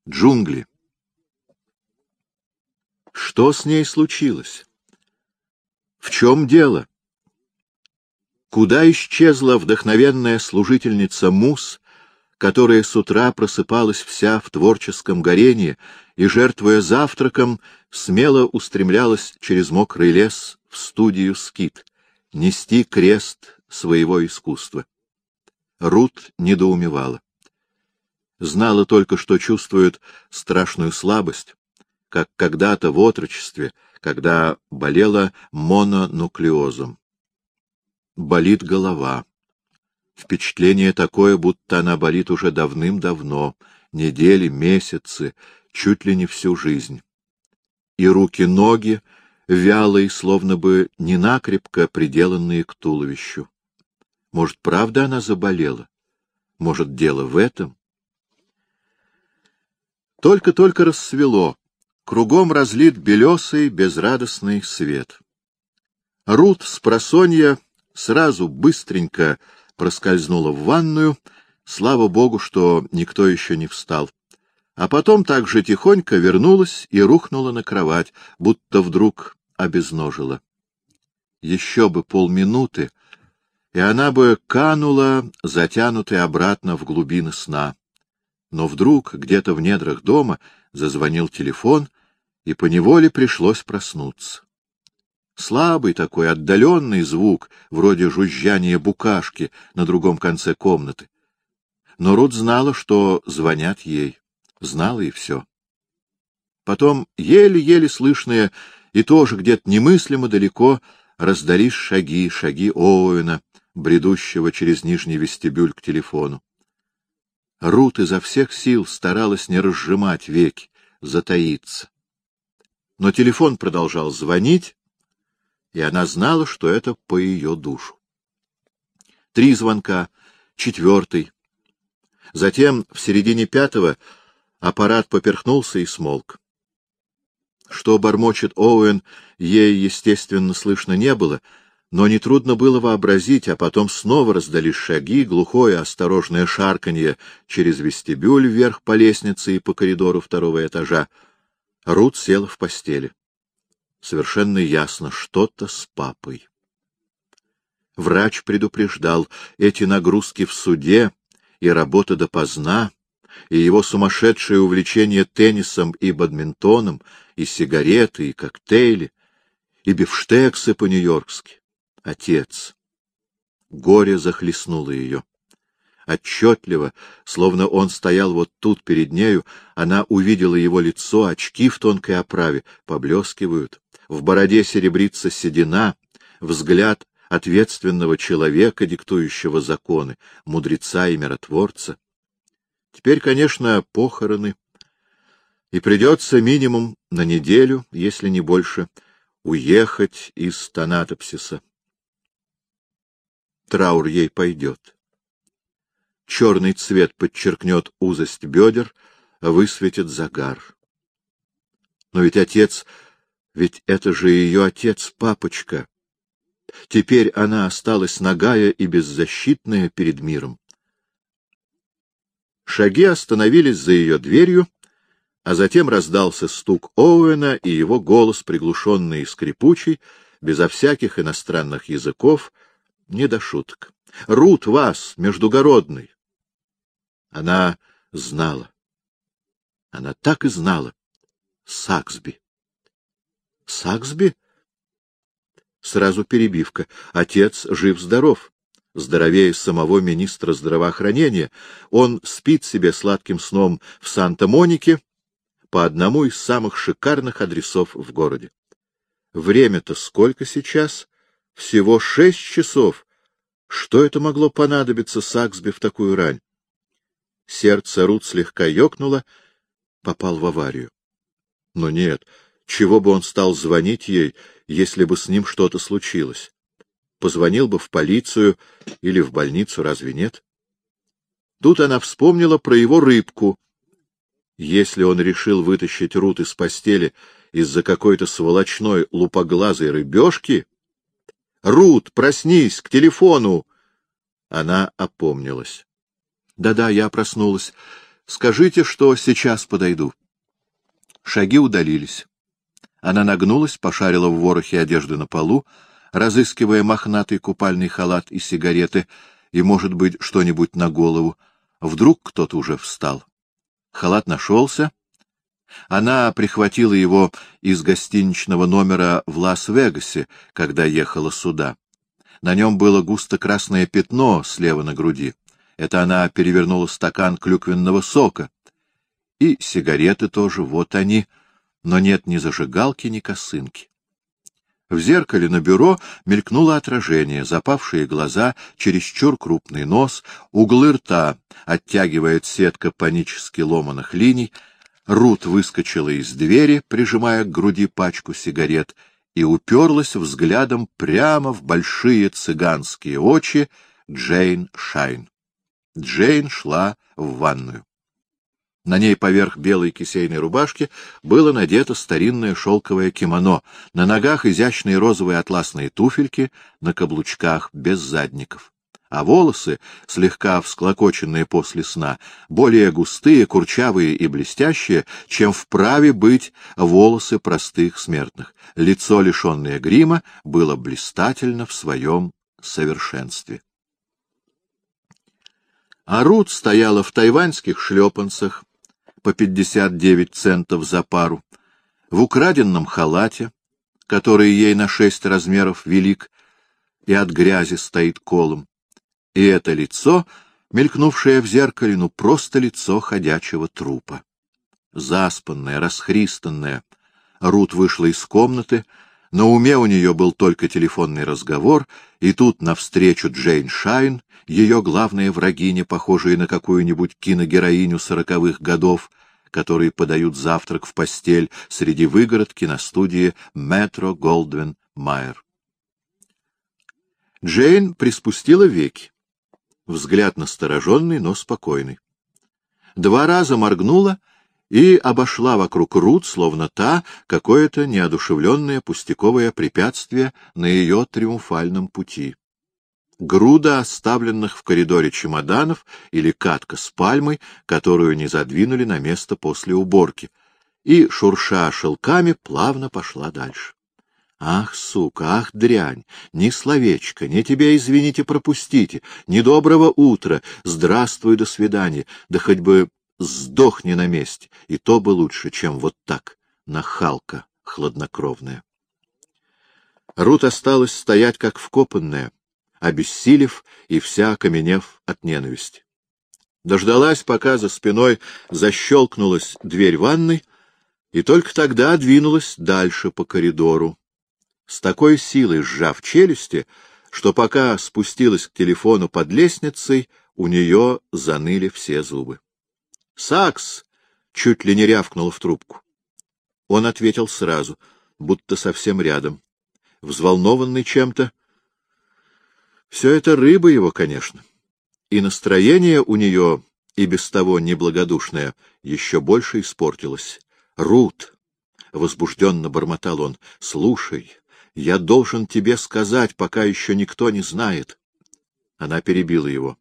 Джунгли. Что с ней случилось? В чем дело? Куда исчезла вдохновенная служительница Мус, которая с утра просыпалась вся в творческом горении и, жертвуя завтраком, смело устремлялась через мокрый лес в студию «Скит» нести крест своего искусства? Рут недоумевала. Знала только, что чувствует страшную слабость, как когда-то в отрочестве, когда болела мононуклеозом. Болит голова. Впечатление такое, будто она болит уже давным-давно, недели, месяцы, чуть ли не всю жизнь. И руки-ноги, вялые, словно бы ненакрепко приделанные к туловищу. Может, правда она заболела? Может, дело в этом? Только-только рассвело, кругом разлит белесый, безрадостный свет. Рут спросонья сразу быстренько проскользнула в ванную, слава богу, что никто еще не встал, а потом так же тихонько вернулась и рухнула на кровать, будто вдруг обезножила. Еще бы полминуты, и она бы канула, затянутая обратно в глубины сна. Но вдруг где-то в недрах дома зазвонил телефон, и поневоле пришлось проснуться. Слабый такой, отдаленный звук, вроде жужжания букашки на другом конце комнаты. Но Рут знала, что звонят ей. Знала и все. Потом еле-еле слышные и тоже где-то немыслимо далеко раздались шаги Оуэна, бредущего через нижний вестибюль к телефону. Рут изо всех сил старалась не разжимать веки, затаиться. Но телефон продолжал звонить, и она знала, что это по ее душу. 3 звонка, 4. Затем, в середине 5, аппарат поперхнулся и смолк. Что бормочет Оуэн, ей, естественно, слышно не было, но нетрудно было вообразить, а потом снова раздались шаги, глухое осторожное шарканье через вестибюль вверх по лестнице и по коридору 2-го этажа. Рут села в постели. Совершенно ясно, что-то с папой. Врач предупреждал, эти нагрузки в суде и работа допоздна, и его сумасшедшее увлечение теннисом и бадминтоном, и сигареты, и коктейли, и бифштексы по-нью-йоркски. Отец. Горе захлестнуло ее. Отчетливо, словно он стоял вот тут перед нею, она увидела его лицо, очки в тонкой оправе поблескивают, в бороде серебрится седина, взгляд ответственного человека, диктующего законы, мудреца и миротворца. Теперь, конечно, похороны, и придется минимум на неделю, если не больше, уехать из Танатопсиса. Траур ей пойдет. Черный цвет подчеркнет узость бедер, высветит загар. Но ведь отец, ведь это же ее отец, папочка. Теперь она осталась нагая и беззащитная перед миром. Шаги остановились за ее дверью, а затем раздался стук Оуэна и его голос, приглушенный и скрипучий, безо всяких иностранных языков, не до шуток. «Рут, вас, междугородный!» Она знала. Она так и знала. Саксби. Саксби? Сразу перебивка. Отец жив-здоров. Здоровее самого министра здравоохранения. Он спит себе сладким сном в Санта-Монике по одному из самых шикарных адресов в городе. Время-то сколько сейчас? Всего 6 часов. Что это могло понадобиться Саксби в такую рань? Сердце Рут слегка ёкнуло, попал в аварию. Но нет, чего бы он стал звонить ей, если бы с ним что-то случилось? Позвонил бы в полицию или в больницу, разве нет? Тут она вспомнила про его рыбку. Если он решил вытащить Рут из постели из-за какой-то сволочной лупоглазой рыбешки... «Рут, проснись, к телефону!» Она опомнилась. «Да-да, я проснулась. Скажите, что сейчас подойду. Шаги удалились. Она нагнулась, пошарила в ворохе одежды на полу, разыскивая мохнатый купальный халат и сигареты, и, может быть, что-нибудь на голову. Вдруг кто-то уже встал. Халат нашелся. Она прихватила его из гостиничного номера в Лас-Вегасе, когда ехала сюда. На нем было густо-красное пятно слева на груди. Это она перевернула стакан клюквенного сока. И сигареты тоже, вот они, но нет ни зажигалки, ни косынки. В зеркале на бюро мелькнуло отражение, запавшие глаза, чересчур крупный нос, углы рта оттягивает сетка панически ломаных линий. Рут выскочила из двери, прижимая к груди пачку сигарет, и уперлась взглядом прямо в большие цыганские очи Джейн Шайн. Джейн шла в ванную. На ней поверх белой кисейной рубашки было надето старинное шелковое кимоно, на ногах изящные розовые атласные туфельки, на каблучках без задников. А волосы, слегка всклокоченные после сна, более густые, курчавые и блестящие, чем вправе быть волосы простых смертных. Лицо, лишенное грима, было блистательно в своем совершенстве. А Рут стояла в тайваньских шлепанцах по 59 центов за пару, в украденном халате, который ей на 6 размеров велик и от грязи стоит колом. И это лицо, мелькнувшее в зеркале, ну просто лицо ходячего трупа. Заспанное, расхристанное, Рут вышла из комнаты, на уме у нее был только телефонный разговор, и тут навстречу Джейн Шайн, ее главная врагиня, похожая на какую-нибудь киногероиню 40-х годов, которые подают завтрак в постель среди выгородки на студии Метро-Голдвин-Майер. Джейн приспустила веки. Взгляд настороженный, но спокойный. 2 раза моргнула и обошла вокруг Рут, словно та какое-то неодушевленное пустяковое препятствие на ее триумфальном пути. Груда оставленных в коридоре чемоданов или катка с пальмой, которую не задвинули на место после уборки, и, шурша шелками, плавно пошла дальше. Ах, сука, ах, дрянь, ни словечко, ни тебе, извините, пропустите, ни доброго утра, здравствуй, до свидания, да хоть бы сдохни на месте, и то бы лучше, чем вот так, нахалка хладнокровная. Рут осталась стоять, как вкопанная, обессилев и вся окаменев от ненависти. Дождалась, пока за спиной защелкнулась дверь ванной, и только тогда двинулась дальше по коридору, с такой силой сжав челюсти, что пока спустилась к телефону под лестницей, у нее заныли все зубы. «Сакс!» — чуть ли не рявкнула в трубку. Он ответил сразу, будто совсем рядом, взволнованный чем-то. Все это рыба его, конечно. И настроение у нее, и без того неблагодушное, еще больше испортилось. «Рут!» — возбужденно бормотал он. «Слушай, я должен тебе сказать, пока еще никто не знает». Она перебила его.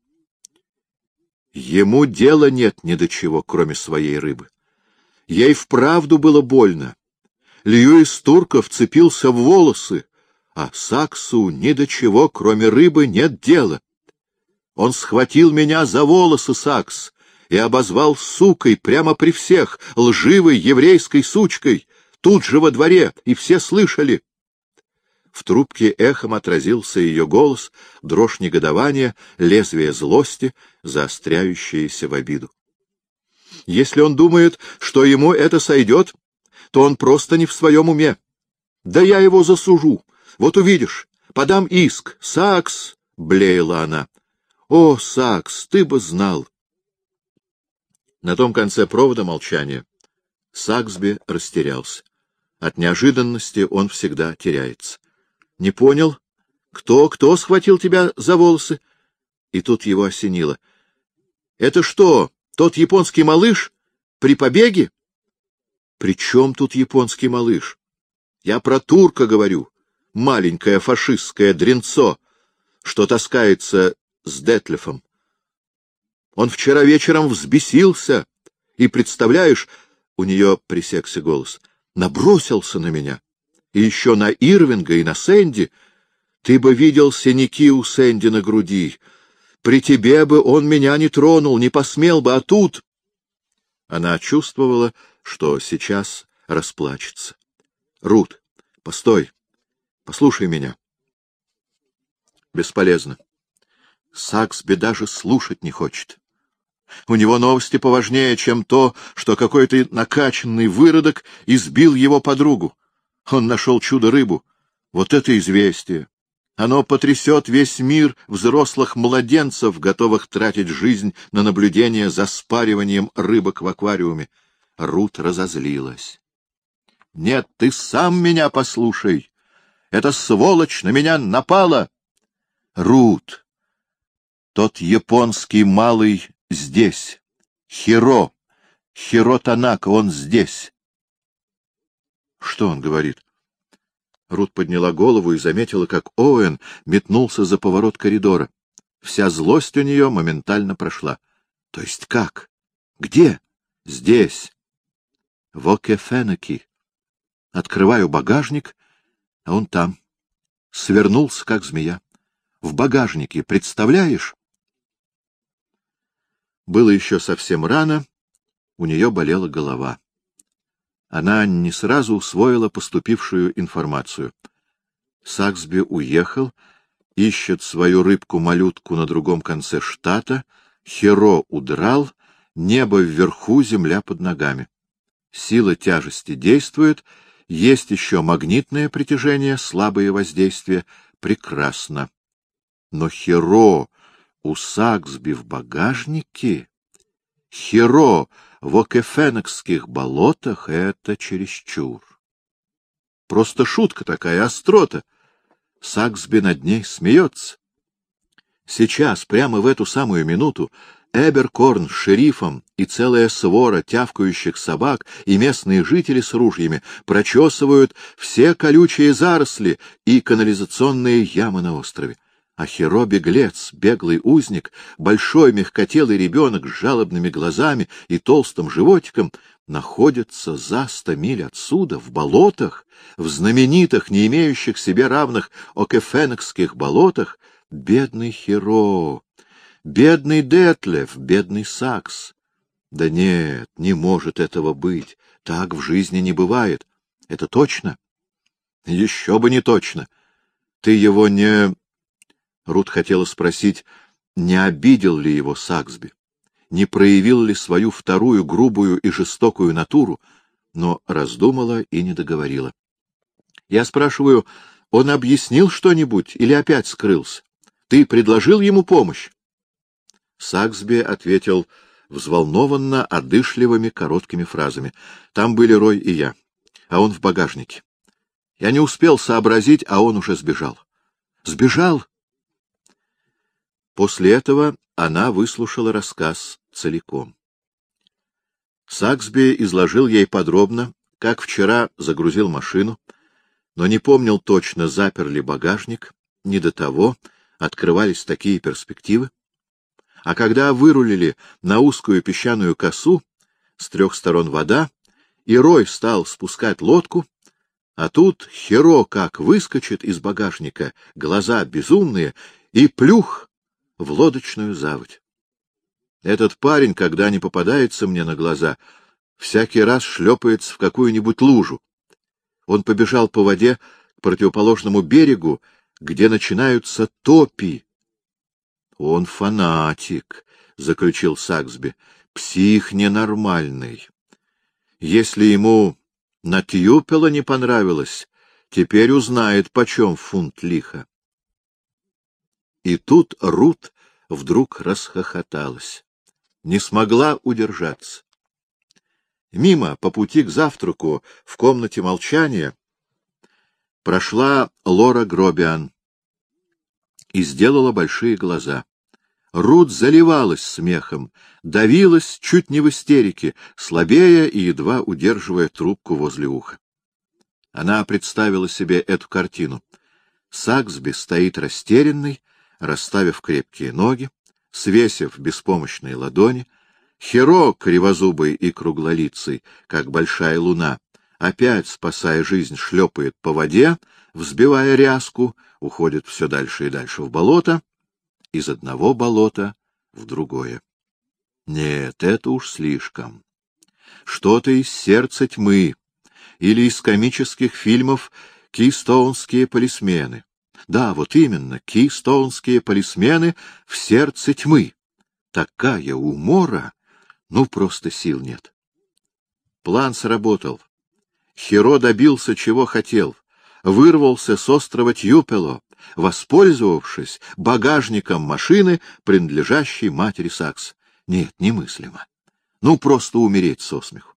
Ему дела нет ни до чего, кроме своей рыбы. Ей вправду было больно. Льюис Турко вцепился в волосы, а Саксу ни до чего, кроме рыбы, нет дела. Он схватил меня за волосы, Сакс, и обозвал сукой прямо при всех, лживой еврейской сучкой, тут же во дворе, и все слышали. В трубке эхом отразился ее голос, дрожь негодования, лезвие злости, заостряющееся в обиду. Если он думает, что ему это сойдет, то он просто не в своем уме. Да я его засужу, вот увидишь, подам иск. Сакс, — блеяла она. О, Сакс, ты бы знал. На том конце провода молчание. Саксби растерялся. От неожиданности он всегда теряется. Не понял, кто схватил тебя за волосы? И тут его осенило. Это что, тот японский малыш при побеге? При чем тут японский малыш? Я про турка говорю, маленькое фашистское дрянцо, что таскается с Детлефом. Он вчера вечером взбесился, И, представляешь, у нее пресекся голос, набросился на меня. И еще на Ирвинга и на Сэнди. Ты бы видел синяки у Сэнди на груди. При тебе бы он меня не тронул, не посмел бы, а тут... Она чувствовала, что сейчас расплачется. — Рут, постой, послушай меня. Бесполезно. Саксби даже слушать не хочет. У него новости поважнее, чем то, что какой-то накачанный выродок избил его подругу. Он нашел чудо-рыбу. Вот это известие! Оно потрясет весь мир взрослых младенцев, готовых тратить жизнь на наблюдение за спариванием рыбок в аквариуме. Рут разозлилась. — Нет, ты сам меня послушай. Эта сволочь на меня напала. Рут, тот японский малый здесь. Хиро Танака, он здесь. Что он говорит? Рут подняла голову и заметила, как Оуэн метнулся за поворот коридора. Вся злость у нее моментально прошла. — То есть как? Где? — Здесь. В Окефенеки. Открываю багажник, а он там. Свернулся, как змея. В багажнике, представляешь? Было еще совсем рано, у нее болела голова. Она не сразу усвоила поступившую информацию. Саксби уехал, ищет свою рыбку-малютку на другом конце штата, Хиро удрал, небо вверху, земля под ногами. Сила тяжести действует, есть еще магнитное притяжение, слабые воздействия. Прекрасно. Но Хиро у Саксби в багажнике? Хиро в Окефенекских болотах — это чересчур. Просто шутка такая, острота. Саксби над ней смеется. Сейчас, прямо в эту самую минуту, Эберкорн с шерифом и целая свора тявкающих собак и местные жители с ружьями прочесывают все колючие заросли и канализационные ямы на острове. А Хиро — беглец, беглый узник, большой мягкотелый ребенок с жалобными глазами и толстым животиком находится за 100 миль отсюда, в болотах, в знаменитых, не имеющих себе равных Окефенекских болотах. Бедный Хиро! Бедный Детлеф, бедный Сакс. Да нет, не может этого быть. Так в жизни не бывает. Это точно? Еще бы не точно. Ты его не... Рут хотела спросить, не обидел ли его Саксби, не проявил ли свою вторую грубую и жестокую натуру, но раздумала и не договорила. Я спрашиваю, он объяснил что-нибудь или опять скрылся? Ты предложил ему помощь? Саксби ответил взволнованно, одышливыми, короткими фразами. Там были Рой и я, а он в багажнике. Я не успел сообразить, а он уже сбежал. Сбежал? После этого она выслушала рассказ целиком. Саксби изложил ей подробно, как вчера загрузил машину, но не помнил точно, запер ли багажник, не до того, открывались такие перспективы. А когда вырулили на узкую песчаную косу, с 3 сторон вода, и Рой стал спускать лодку, а тут Хиро как выскочит из багажника, глаза безумные, и плюх в лодочную заводь. Этот парень, когда не попадается мне на глаза, всякий раз шлепается в какую-нибудь лужу. Он побежал по воде к противоположному берегу, где начинаются топи. — Он фанатик, — заключил Саксби, — псих ненормальный. Если ему на Тьюпела не понравилось, теперь узнает, почем фунт лиха. И тут Рут вдруг расхохоталась. Не смогла удержаться. Мимо, по пути к завтраку, в комнате молчания, прошла Лора Гробиан и сделала большие глаза. Рут заливалась смехом, давилась чуть не в истерике, слабея и едва удерживая трубку возле уха. Она представила себе эту картину. Саксби стоит растерянный, расставив крепкие ноги, свесив беспомощные ладони, Херо, кривозубый и круглолицый, как большая луна, опять, спасая жизнь, шлепает по воде, взбивая ряску, уходит все дальше и дальше в болото, из одного болота в другое. Нет, это уж слишком. Что-то из сердца тьмы или из комических фильмов «Кейстоунские полисмены». Да, вот именно, «Кейстоунские полисмены в сердце тьмы». Такая умора, ну просто сил нет. План сработал. Херо добился, чего хотел. Вырвался с острова Тьюпело, воспользовавшись багажником машины, принадлежащей матери Сакс. Нет, немыслимо. Ну, просто умереть со смеху.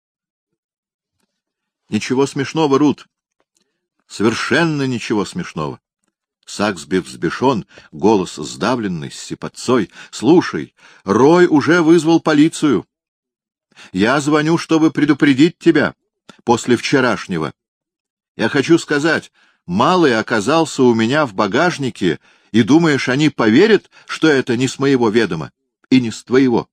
Ничего смешного, Рут. Совершенно ничего смешного. Саксби взбешен, голос сдавленный, с сипотцой. Слушай, Рой уже вызвал полицию. Я звоню, чтобы предупредить тебя после вчерашнего. Я хочу сказать, малый оказался у меня в багажнике, и думаешь, они поверят, что это не с моего ведома и не с твоего?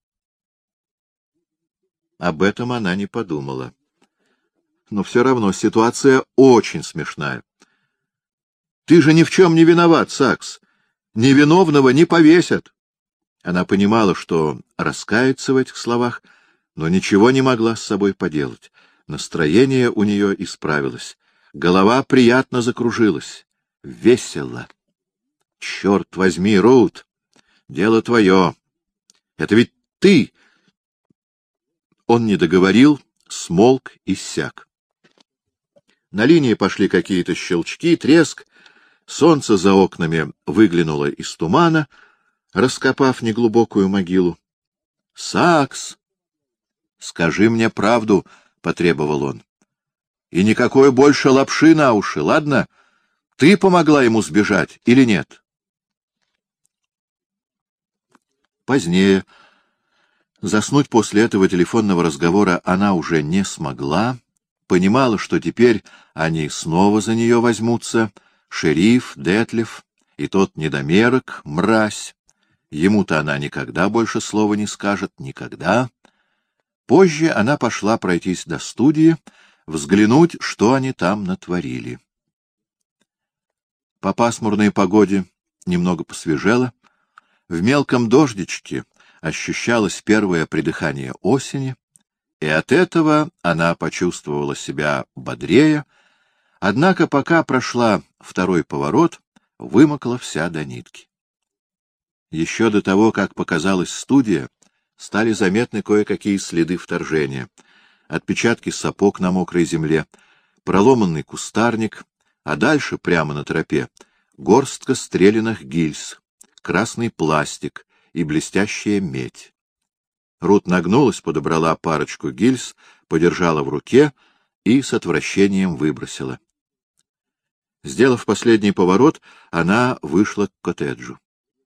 Об этом она не подумала. Но все равно ситуация очень смешная. Ты же ни в чем не виноват, Сакс. Невиновного не повесят. Она понимала, что раскается в этих словах, но ничего не могла с собой поделать. Настроение у нее исправилось. Голова приятно закружилась. Весело. Черт возьми, Рут, дело твое. Это ведь ты... Он не договорил, смолк и иссяк. На линии пошли какие-то щелчки, треск. Солнце за окнами выглянуло из тумана, раскопав неглубокую могилу. — Сакс! — Скажи мне правду, — потребовал он. — И никакой больше лапши на уши, ладно? Ты помогла ему сбежать или нет? Позднее. Заснуть после этого телефонного разговора она уже не смогла, понимала, что теперь они снова за нее возьмутся, шериф, Детлев и тот недомерок, мразь. Ему-то она никогда больше слова не скажет, никогда. Позже она пошла пройтись до студии, взглянуть, что они там натворили. По пасмурной погоде немного посвежело, в мелком дождичке ощущалось первое придыхание осени, и от этого она почувствовала себя бодрее, однако пока прошла второй поворот, вымокла вся до нитки. Еще до того, как показалась студия, стали заметны кое-какие следы вторжения. Отпечатки сапог на мокрой земле, проломанный кустарник, а дальше, прямо на тропе, горстка стреляных гильз, красный пластик и блестящая медь. Рут нагнулась, подобрала парочку гильз, подержала в руке и с отвращением выбросила. Сделав последний поворот, она вышла к коттеджу.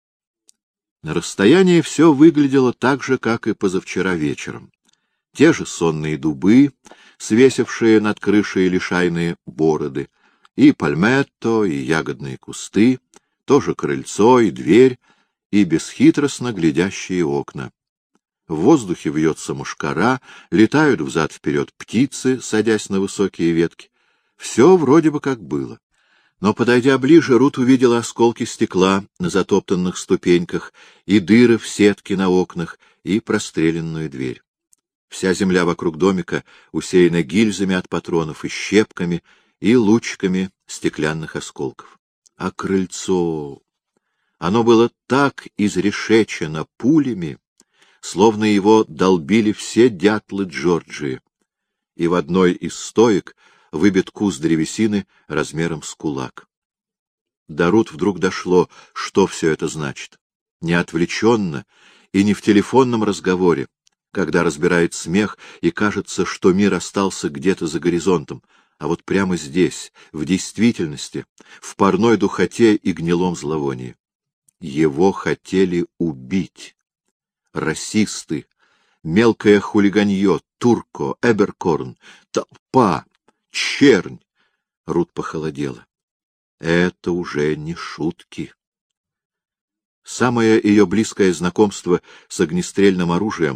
На расстоянии все выглядело так же, как и позавчера вечером. Те же сонные дубы, свесившие над крышей лишайные бороды, и пальметто, и ягодные кусты, тоже крыльцо и дверь, и бесхитростно глядящие окна. В воздухе вьется мушкара, летают взад-вперед птицы, садясь на высокие ветки. Все вроде бы как было. Но, подойдя ближе, Рут увидела осколки стекла на затоптанных ступеньках и дыры в сетке на окнах и простреленную дверь. Вся земля вокруг домика усеяна гильзами от патронов и щепками, и лучиками стеклянных осколков. А крыльцо... Оно было так изрешечено пулями, словно его долбили все дятлы Джорджии, и в одной из стоек выбит куст древесины размером с кулак. До Рут вдруг дошло, что все это значит. Не отвлеченно и не в телефонном разговоре, когда разбирает смех и кажется, что мир остался где-то за горизонтом, а вот прямо здесь, в действительности, в парной духоте и гнилом зловонии. Его хотели убить. Расисты, мелкое хулиганье, Турко, Эберкорн, толпа, чернь. Рут похолодела. Это уже не шутки. Самое ее близкое знакомство с огнестрельным оружием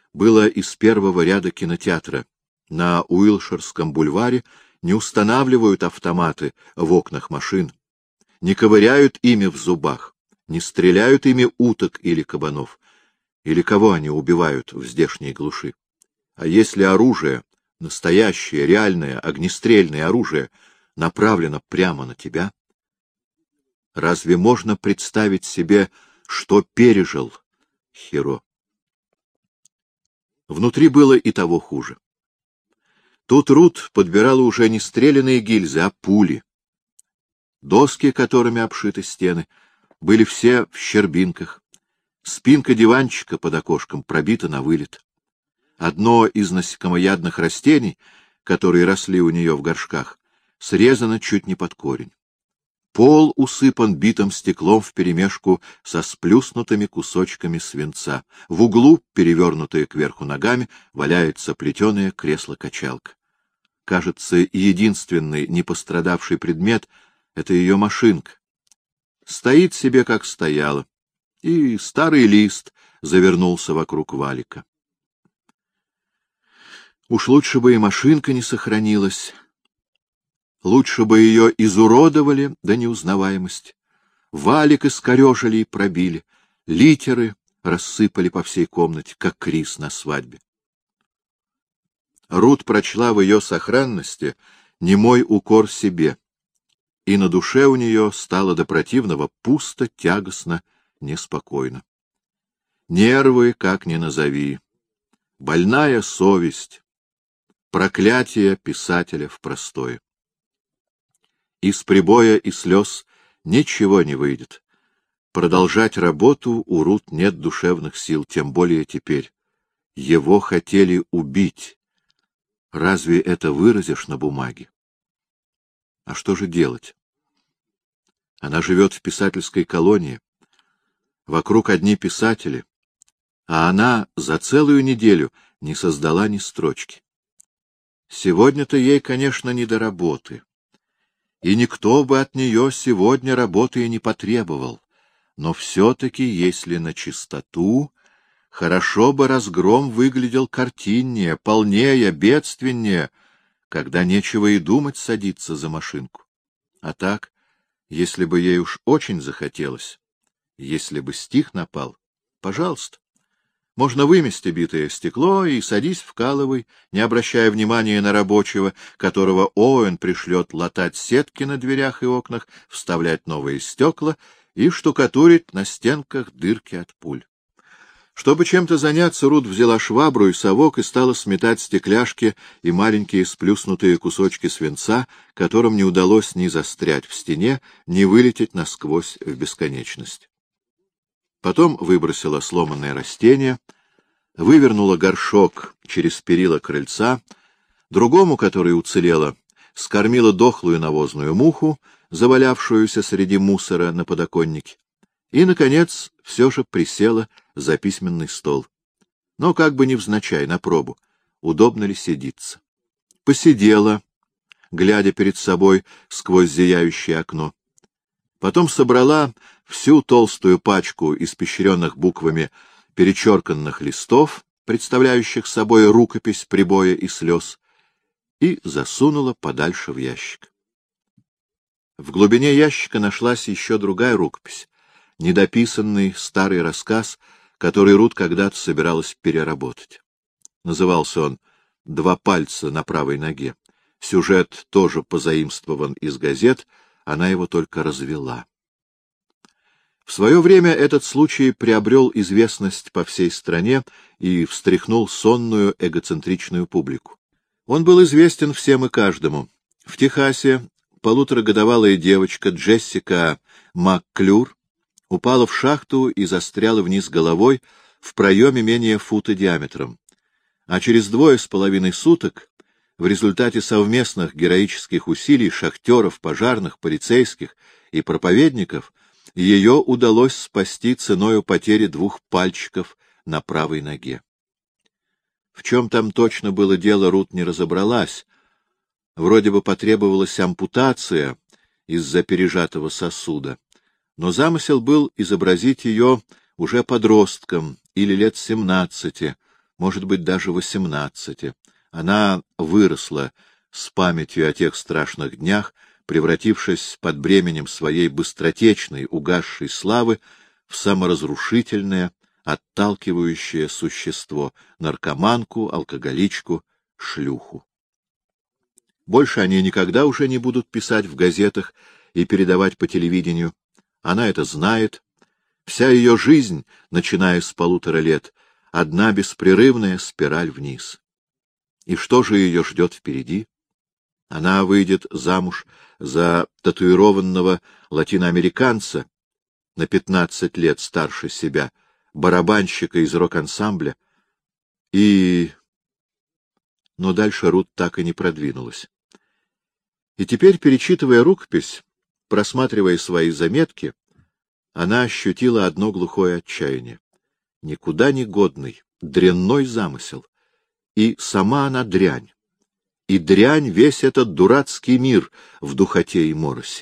было из первого ряда кинотеатра. На Уилширском бульваре не устанавливают автоматы в окнах машин, не ковыряют ими в зубах, не стреляют ими уток или кабанов. Или кого они убивают в здешней глуши? А если оружие, настоящее, реальное, огнестрельное оружие, направлено прямо на тебя? Разве можно представить себе, что пережил Хиро? Внутри было и того хуже. Тут Рут подбирала уже не стреляные гильзы, а пули. Доски, которыми обшиты стены, были все в щербинках. Спинка диванчика под окошком пробита на вылет. Одно из насекомоядных растений, которые росли у нее в горшках, срезано чуть не под корень. Пол усыпан битым стеклом вперемешку со сплюснутыми кусочками свинца. В углу, перевернутые кверху ногами, валяется плетеное кресло-качалка. Кажется, единственный непострадавший предмет — это ее машинка. Стоит себе, как стояла, и старый лист завернулся вокруг валика. Уж лучше бы и машинка не сохранилась. Лучше бы ее изуродовали до неузнаваемости. Валик искорежили и пробили, литеры рассыпали по всей комнате, как рис на свадьбе. Рут прочла в ее сохранности немой укор себе, и на душе у нее стало до противного пусто, тягостно, неспокойно. Нервы, как ни назови, больная совесть, проклятие писателя в простое. Из прибоя и слез ничего не выйдет. Продолжать работу у Рут нет душевных сил, тем более теперь. Его хотели убить. Разве это выразишь на бумаге? А что же делать? Она живет в писательской колонии. Вокруг одни писатели, а она за целую неделю не создала ни строчки. Сегодня-то ей, конечно, не до работы. И никто бы от нее сегодня работы и не потребовал. Но все-таки, если на чистоту, хорошо бы разгром выглядел картиннее, полнее, бедственнее, когда нечего и думать садиться за машинку. А так, если бы ей уж очень захотелось, если бы стих напал, пожалуйста. Можно вымести битое стекло и садись вкалывай, не обращая внимания на рабочего, которого Оуэн пришлет латать сетки на дверях и окнах, вставлять новые стекла и штукатурить на стенках дырки от пуль. Чтобы чем-то заняться, Рут взяла швабру и совок и стала сметать стекляшки и маленькие сплюснутые кусочки свинца, которым не удалось ни застрять в стене, ни вылететь насквозь в бесконечность. Потом выбросила сломанное растение, вывернула горшок через перила крыльца, другому, который уцелело, скормила дохлую навозную муху, завалявшуюся среди мусора на подоконнике, и, наконец, все же присела за письменный стол. Но как бы невзначай, на пробу, удобно ли сидится. Посидела, глядя перед собой сквозь зияющее окно. Потом собрала всю толстую пачку испещренных буквами перечерканных листов, представляющих собой рукопись прибоя и слез, и засунула подальше в ящик. В глубине ящика нашлась еще другая рукопись, недописанный старый рассказ, который Рут когда-то собиралась переработать. Назывался он «Два пальца на правой ноге». Сюжет тоже позаимствован из газет, она его только развела. В свое время этот случай приобрел известность по всей стране и встряхнул сонную эгоцентричную публику. Он был известен всем и каждому. В Техасе полуторагодовалая девочка Джессика МакКлюр упала в шахту и застряла вниз головой в проеме менее фута диаметром. А через 2,5 суток в результате совместных героических усилий шахтеров, пожарных, полицейских и проповедников ее удалось спасти ценою потери 2 пальчиков на правой ноге. В чем там точно было дело, Рут не разобралась. Вроде бы потребовалась ампутация из-за пережатого сосуда, но замысел был изобразить ее уже подростком или лет 17, может быть, даже 18. Она выросла с памятью о тех страшных днях, превратившись под бременем своей быстротечной, угасшей славы в саморазрушительное, отталкивающее существо — наркоманку, алкоголичку, шлюху. Больше они никогда уже не будут писать в газетах и передавать по телевидению. Она это знает. Вся ее жизнь, начиная с 1,5 лет, одна беспрерывная спираль вниз. И что же ее ждет впереди? Она выйдет замуж за татуированного латиноамериканца, на 15 лет старше себя, барабанщика из рок-ансамбля, Но дальше Рут так и не продвинулась. И теперь, перечитывая рукопись, просматривая свои заметки, она ощутила одно глухое отчаяние. Никуда не годный, дрянной замысел. И сама она дрянь. И дрянь весь этот дурацкий мир в духоте и моросе.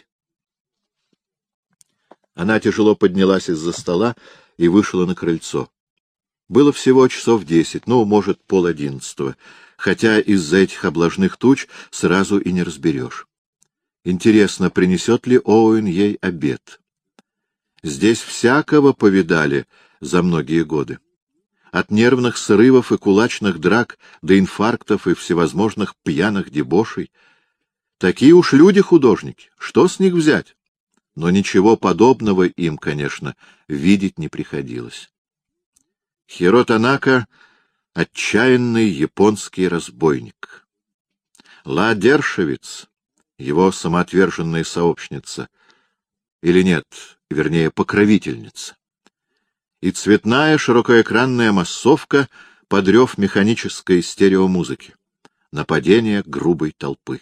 Она тяжело поднялась из-за стола и вышла на крыльцо. Было всего 10, может, 10:30, хотя из-за этих облажных туч сразу и не разберешь. Интересно, принесет ли Оуэн ей обед? Здесь всякого повидали за многие годы. От нервных срывов и кулачных драк до инфарктов и всевозможных пьяных дебошей. Такие уж люди-художники, что с них взять? Но ничего подобного им, конечно, видеть не приходилось. Хиро Танака — отчаянный японский разбойник. Ла Дершевиц — его самоотверженная сообщница. Или нет, вернее, покровительница. И цветная широкоэкранная массовка под рев механической стереомузыки. Нападение грубой толпы.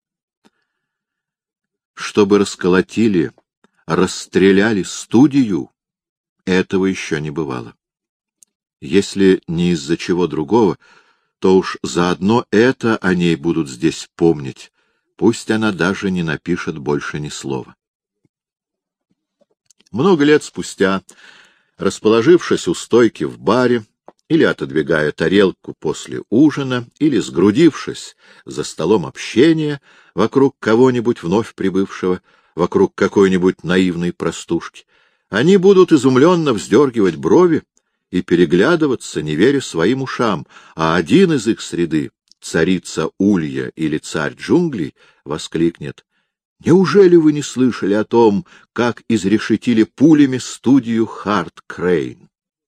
Чтобы расколотили, расстреляли студию, этого еще не бывало. Если не из-за чего другого, то уж заодно это о ней будут здесь помнить, пусть она даже не напишет больше ни слова. Много лет спустя, расположившись у стойки в баре, или отодвигая тарелку после ужина, или сгрудившись за столом общения вокруг кого-нибудь вновь прибывшего, вокруг какой-нибудь наивной простушки, они будут изумленно вздергивать брови и переглядываться, не веря своим ушам, а один из их среды, царица Улья или царь джунглей, воскликнет: «Неужели вы не слышали о том, как изрешетили пулями студию Харт Крейн?»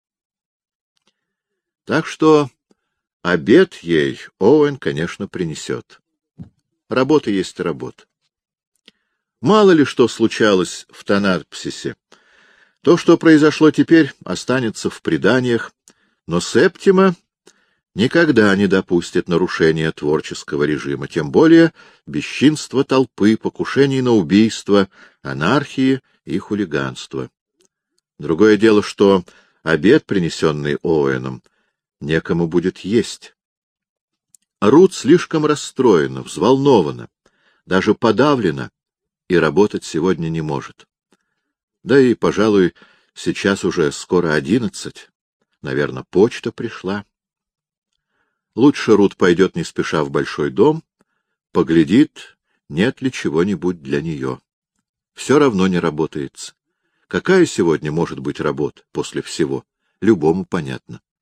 Так что обед ей Оуэн, конечно, принесет. Работа есть работа. Мало ли что случалось в Танарпсисе. То, что произошло теперь, останется в преданиях, но Септима никогда не допустит нарушения творческого режима, тем более бесчинства толпы, покушений на убийство, анархии и хулиганства. Другое дело, что обед, принесенный Оуэном, некому будет есть. Рут слишком расстроена, взволнована, даже подавлена, и работать сегодня не может. Да и, пожалуй, сейчас уже скоро 11. Наверное, почта пришла. Лучше Рут пойдет не спеша в большой дом, поглядит, нет ли чего-нибудь для нее. Все равно не работается. Какая сегодня может быть работа после всего? Любому понятно.